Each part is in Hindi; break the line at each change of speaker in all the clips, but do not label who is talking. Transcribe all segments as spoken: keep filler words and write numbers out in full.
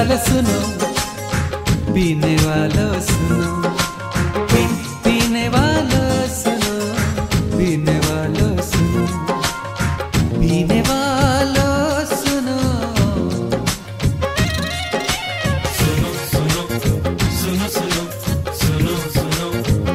वालों सुनो, पीने वालों सुनो, पीने वालों सुनो, पीने वालों सुनो, पीने वालों सुनो।
सुनो सुनो सुनो सुनो सुनो सुनो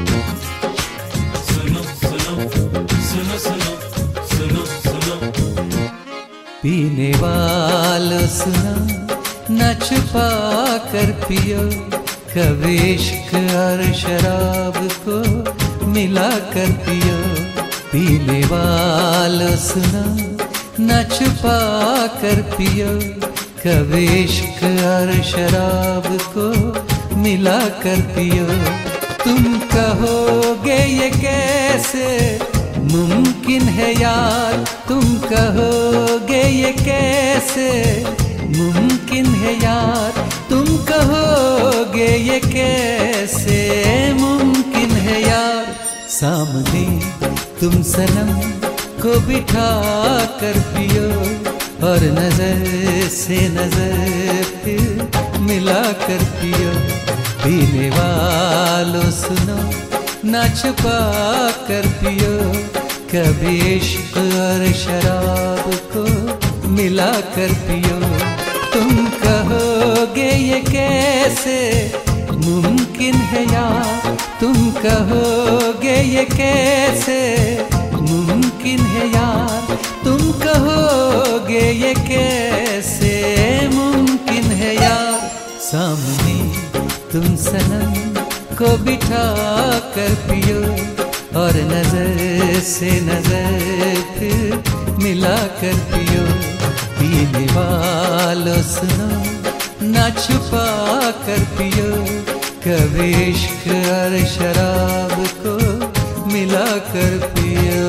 सुनो सुनो सुनो सुनो सुनो।
पीने वालों सुनो, न छुपा कर पियो, कभी इश्क और शराब को मिला कर पियो। पीने वालों सुनो, न छुपा कर पियो, कभी इश्क और शराब को मिला कर पियो। तुम कहोगे ये कैसे मुमकिन है यार, तुम कहोगे ये कैसे मुमकिन है यार, तुम कहोगे ये कैसे मुमकिन है यार। सामने तुम सनम को बिठा कर पियो, और नजर से नजर फिर मिला कर पियो। पीने वालों सुनो, ना छुपा कर पियो, कभी इश्क और शराब को मिला कर पियो। तुम कहोगे ये कैसे मुमकिन है यार, तुम कहोगे ये कैसे मुमकिन है यार, तुम कहोगे ये कैसे मुमकिन है यार। सामने तुम सनम को बिठा कर पियो, और नजर से नजर फिर मिला कर पियो। पीने वालों सुनो, ना छुपा कर पियो, कभी इश्क और शराब को मिला कर पियो।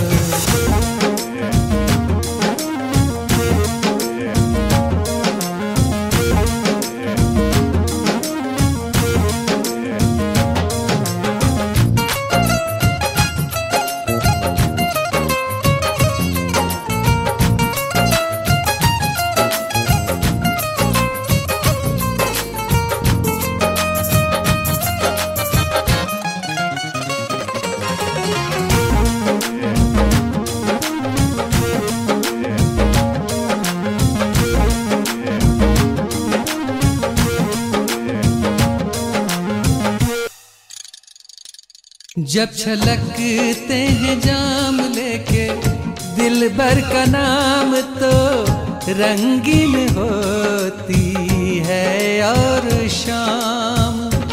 जब छलकते हैं जाम लेके दिल भर का नाम, तो रंगीन होती है और शाम।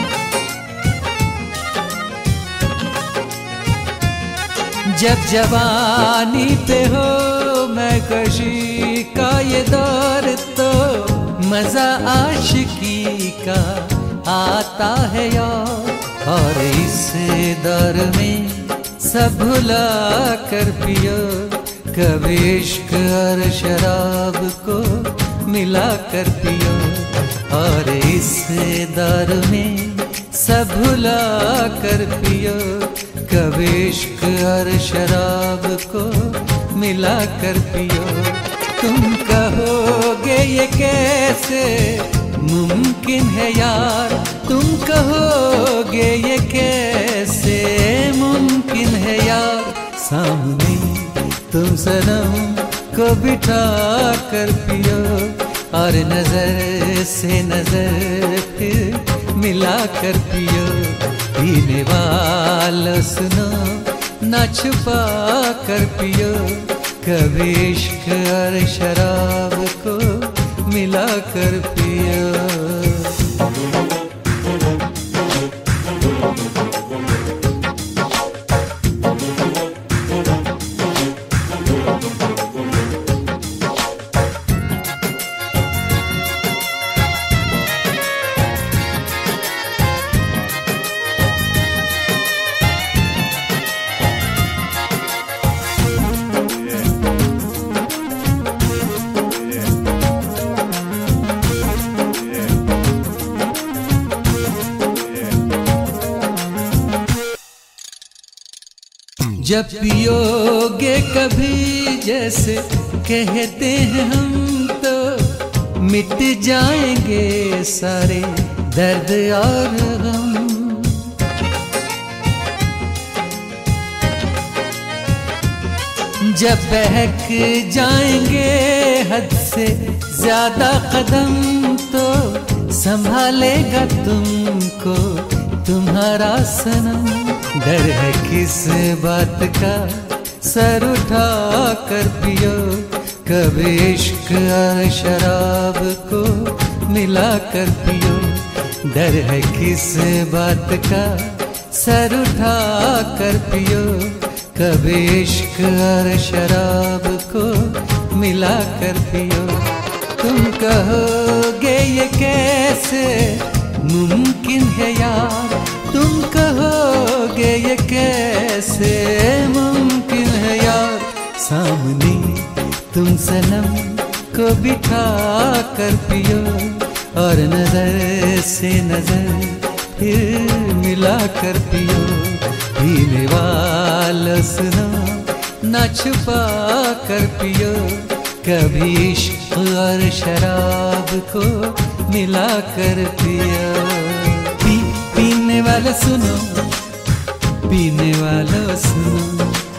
जब जवानी पे हो मैं खुशी का ये दौर, तो मजा आशिकी का आता है यार। और इस दौर में सब भुला कर पियो, कभी इश्क और शराब को मिला कर पियो। और इस दौर में सब भुला कर पियो, कभी इश्क और शराब को मिला कर पियो। तुम कहोगे ये कैसे मुमकिन है यार, तुम कहोगे ये कैसे मुमकिन है यार। सामने तुम सनम को बिठा कर पियो, और नजर से नजर फिर मिला कर पियो। पीने वालों सुनो, ना छुपा कर पियो, कभी इश्क और शराब को मिला कर पियो। जब पियोगे कभी जैसे कहते हैं हम, तो मिट जाएंगे सारे दर्द और गम। जब बहक जाएंगे हद से ज्यादा कदम तो संभालेगा तुमको तुम्हारा सनम। डर है किस बात का, सर उठा कर पियो, कभी इश्क और शराब को मिला कर पियो। डर है किस बात का, सर उठा कर पियो, कभी इश्क और शराब को मिला कर पियो। तुम कहोगे ये कैसे मुमकिन है यार, तुम कहोगे ये कैसे मुमकिन है यार। सामने तुम सनम को बिठा कर पियो, और नजर से नजर फिर मिला कर पियो। पीने वाला सुनो ना छुपा कर पियो, कभी इश्क और शराब को मिला कर पियो। पी, पीने वाला सुनो, पीने वाला सुनो।